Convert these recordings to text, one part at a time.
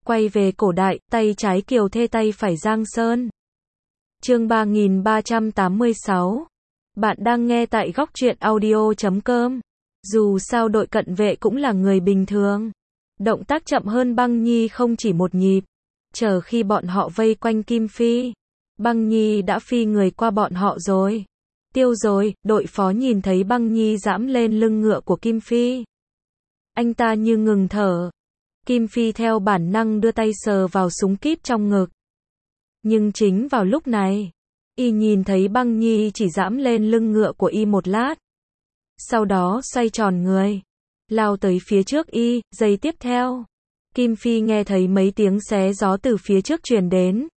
Quay về cổ đại, tay trái Kiều Thê tay phải Giang Sơn. Chương 3386. Bạn đang nghe tại góc truyện audio.com. Dù sao đội cận vệ cũng là người bình thường. Động tác chậm hơn Băng Nhi không chỉ một nhịp. Chờ khi bọn họ vây quanh Kim Phi, Băng Nhi đã phi người qua bọn họ rồi. Tiêu rồi, đội phó nhìn thấy Băng Nhi giẫm lên lưng ngựa của Kim Phi. Anh ta như ngừng thở. Kim Phi theo bản năng đưa tay sờ vào súng kíp trong ngực. Nhưng chính vào lúc này, y nhìn thấy Băng Nhi chỉ giẫm lên lưng ngựa của y một lát. Sau đó xoay tròn người, lao tới phía trước y. Giây tiếp theo, Kim Phi nghe thấy mấy tiếng xé gió từ phía trước truyền đến.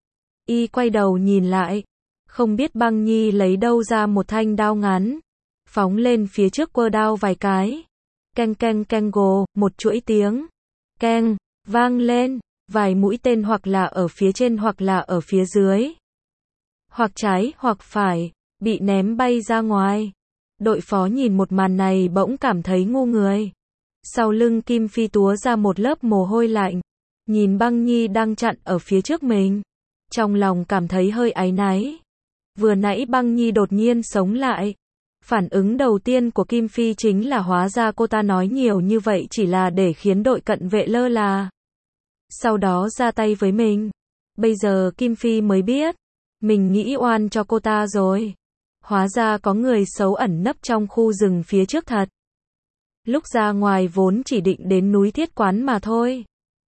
Y quay đầu nhìn lại, không biết Băng Nhi lấy đâu ra một thanh đao ngắn, phóng lên phía trước quơ đao vài cái. Keng keng keng gồ, một chuỗi tiếng keng vang lên, vài mũi tên hoặc là ở phía trên hoặc là ở phía dưới, hoặc trái hoặc phải, bị ném bay ra ngoài. Đội phó nhìn một màn này bỗng cảm thấy ngu người. Sau lưng Kim Phi túa ra một lớp mồ hôi lạnh, nhìn Băng Nhi đang chặn ở phía trước mình, trong lòng cảm thấy hơi áy náy. Vừa nãy Băng Nhi đột nhiên sống lại. Phản ứng đầu tiên của Kim Phi chính là hóa ra cô ta nói nhiều như vậy chỉ là để khiến đội cận vệ lơ là, sau đó ra tay với mình. Bây giờ Kim Phi mới biết, mình nghĩ oan cho cô ta rồi. Hóa ra có người xấu ẩn nấp trong khu rừng phía trước thật. Lúc ra ngoài vốn chỉ định đến núi Thiết Quán mà thôi,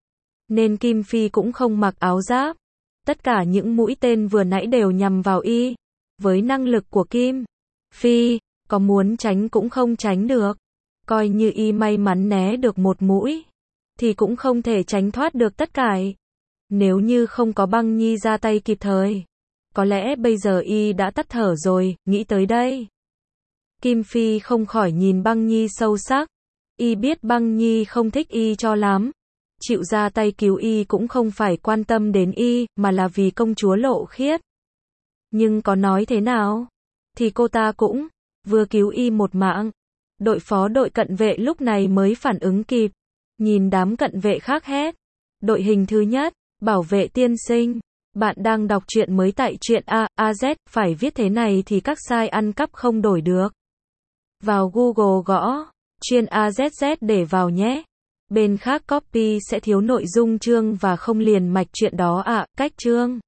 nên Kim Phi cũng không mặc áo giáp. Tất cả những mũi tên vừa nãy đều nhằm vào y. Với năng lực của Kim Phi, có muốn tránh cũng không tránh được. Coi như y may mắn né được một mũi, thì cũng không thể tránh thoát được tất cả. Nếu như không có Băng Nhi ra tay kịp thời, có lẽ bây giờ y đã tắt thở rồi. Nghĩ tới đây, Kim Phi không khỏi nhìn Băng Nhi sâu sắc. Y biết Băng Nhi không thích y cho lắm. Chịu ra tay cứu y cũng không phải quan tâm đến y, mà là vì công chúa Lộ Khiết. Nhưng có nói thế nào, thì cô ta cũng vừa cứu y một mạng. Đội phó đội cận vệ lúc này mới phản ứng kịp. Nhìn đám cận vệ khác hét. Đội hình thứ nhất, bảo vệ tiên sinh. Bạn đang đọc truyện mới tại truyện AZ, phải viết thế này thì các site ăn cắp không đổi được. Vào Google gõ chuyên AZZ để vào nhé. Bên khác copy sẽ thiếu nội dung chương và không liền mạch truyện đó ạ. Cách chương